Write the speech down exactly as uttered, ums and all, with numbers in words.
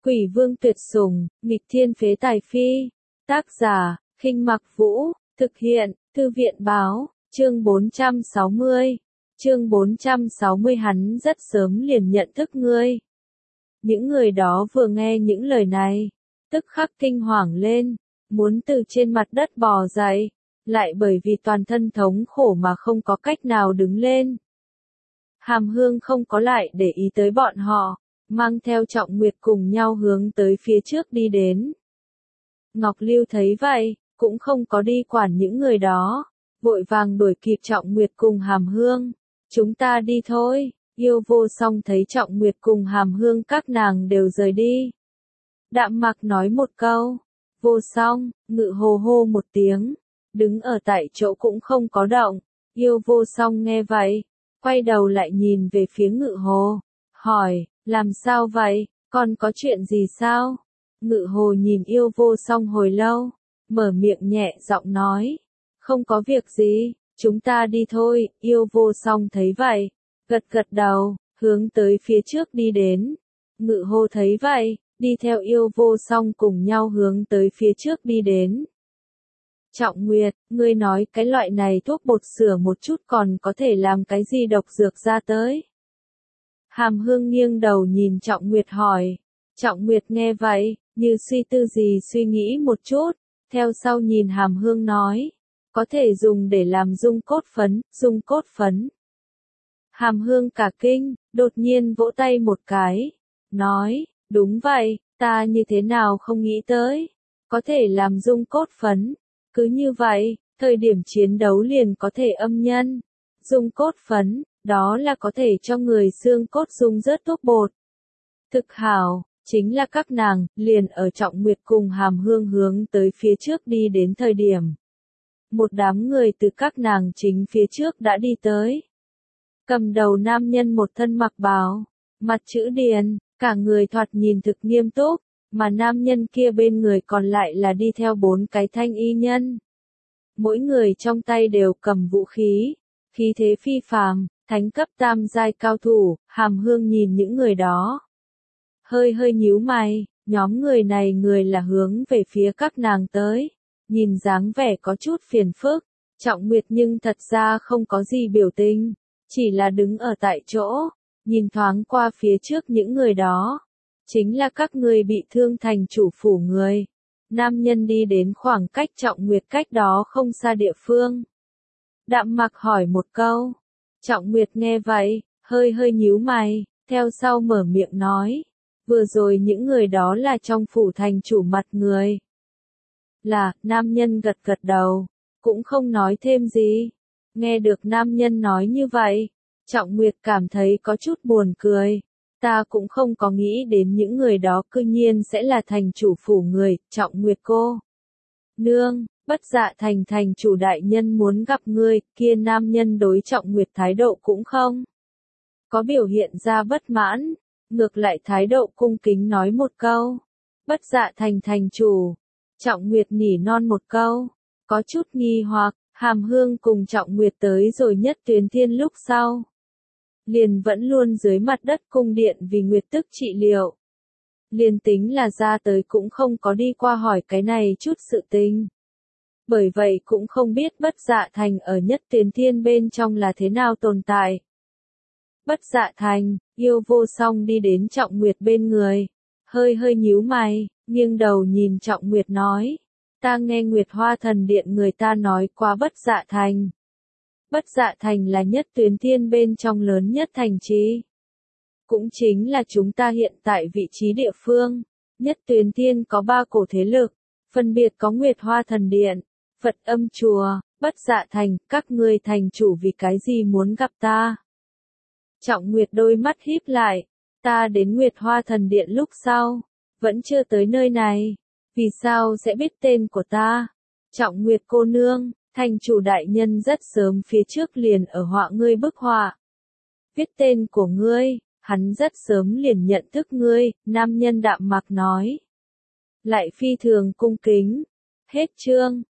Quỷ vương tuyệt sủng, nghịch thiên phế tài phi. Tác giả, Khinh Mặc Vũ, thực hiện, Thư viện báo, chương bốn trăm sáu mươi. Chương bốn trăm sáu mươi hắn rất sớm liền nhận thức ngươi. Những người đó vừa nghe những lời này, tức khắc kinh hoàng lên, muốn từ trên mặt đất bò dậy, lại bởi vì toàn thân thống khổ mà không có cách nào đứng lên. Hàm Hương không có lại để ý tới bọn họ, mang theo Trọng Nguyệt cùng nhau hướng tới phía trước đi đến. Ngọc Lưu thấy vậy, cũng không có đi quản những người đó, vội vàng đuổi kịp Trọng Nguyệt cùng Hàm Hương. Chúng ta đi thôi, Yêu Vô Song thấy Trọng Nguyệt cùng Hàm Hương các nàng đều rời đi. Đạm Mặc nói một câu, Vô Song, Ngự Hồ hô một tiếng, đứng ở tại chỗ cũng không có động. Yêu Vô Song nghe vậy, quay đầu lại nhìn về phía Ngự Hồ, hỏi, làm sao vậy, còn có chuyện gì sao? Ngự Hồ nhìn Yêu Vô Song hồi lâu, mở miệng nhẹ giọng nói, không có việc gì, chúng ta đi thôi. Yêu Vô Song thấy vậy, gật gật đầu, hướng tới phía trước đi đến. Ngự Hồ thấy vậy, đi theo Yêu Vô Song cùng nhau hướng tới phía trước đi đến. Trọng Nguyệt, ngươi nói cái loại này thuốc bột sửa một chút còn có thể làm cái gì độc dược ra tới? Hàm Hương nghiêng đầu nhìn Trọng Nguyệt hỏi. Trọng Nguyệt nghe vậy, như suy tư gì suy nghĩ một chút, theo sau nhìn Hàm Hương nói, có thể dùng để làm dung cốt phấn, dung cốt phấn. Hàm Hương cả kinh, đột nhiên vỗ tay một cái, nói, đúng vậy, ta như thế nào không nghĩ tới, có thể làm dung cốt phấn, cứ như vậy, thời điểm chiến đấu liền có thể âm nhân. Dung cốt phấn, đó là có thể cho người xương cốt dung rớt thuốc bột. Thực hảo, chính là các nàng, liền ở Trọng Nguyệt cùng Hàm Hương hướng tới phía trước đi đến thời điểm. Một đám người từ các nàng chính phía trước đã đi tới. Cầm đầu nam nhân một thân mặc bào, mặt chữ điền, cả người thoạt nhìn thực nghiêm túc, mà nam nhân kia bên người còn lại là đi theo bốn cái thanh y nhân. Mỗi người trong tay đều cầm vũ khí, khí thế phi phàm, thánh cấp tam giai cao thủ. Hàm Hương nhìn những người đó, hơi hơi nhíu mày, nhóm người này người là hướng về phía các nàng tới, nhìn dáng vẻ có chút phiền phức. Trọng Nguyệt nhưng thật ra không có gì biểu tình, chỉ là đứng ở tại chỗ, nhìn thoáng qua phía trước những người đó. Chính là các người bị thương thành chủ phủ người. Nam nhân đi đến khoảng cách Trọng Nguyệt cách đó không xa địa phương. Đạm Mặc hỏi một câu. Trọng Nguyệt nghe vậy, hơi hơi nhíu mày, theo sau mở miệng nói. Vừa rồi những người đó là trong phủ thành chủ mặt người. Là, nam nhân gật gật đầu, cũng không nói thêm gì. Nghe được nam nhân nói như vậy, Trọng Nguyệt cảm thấy có chút buồn cười. Ta cũng không có nghĩ đến những người đó cư nhiên sẽ là thành chủ phủ người. Trọng Nguyệt cô nương, Bất Dạ Thành thành chủ đại nhân muốn gặp ngươi. Kia nam nhân đối Trọng Nguyệt thái độ cũng không có biểu hiện ra bất mãn, ngược lại thái độ cung kính nói một câu. Bất Dạ Thành thành chủ. Trọng Nguyệt nỉ non một câu, có chút nghi hoặc. Hàm Hương cùng Trọng Nguyệt tới rồi Nhất Tuyến Thiên lúc sau, liền vẫn luôn dưới mặt đất cung điện vì Nguyệt tức trị liệu. Liền tính là ra tới cũng không có đi qua hỏi cái này chút sự tình. Bởi vậy cũng không biết Bất Dạ Thành ở Nhất Tuyến Thiên bên trong là thế nào tồn tại. Bất Dạ Thành, Yêu Vô Song đi đến Trọng Nguyệt bên người, hơi hơi nhíu mày, nghiêng đầu nhìn Trọng Nguyệt nói, ta nghe Nguyệt Hoa Thần Điện người ta nói qua Bất Dạ Thành. Bất Dạ Thành là Nhất Tuyến Thiên bên trong lớn nhất thành trì. Cũng chính là chúng ta hiện tại vị trí địa phương. Nhất Tuyến Thiên có ba cổ thế lực, phân biệt có Nguyệt Hoa Thần Điện, Phật Âm Chùa, Bất Dạ Thành. Các ngươi thành chủ vì cái gì muốn gặp ta? Trọng Nguyệt đôi mắt híp lại, ta đến Nguyệt Hoa Thần Điện lúc sau, vẫn chưa tới nơi này, vì sao sẽ biết tên của ta? Trọng Nguyệt cô nương, thành chủ đại nhân rất sớm phía trước liền ở họa ngươi bức họa. Viết tên của ngươi, hắn rất sớm liền nhận thức ngươi. Nam nhân Đạm Mặc nói. Lại phi thường cung kính. Hết chương.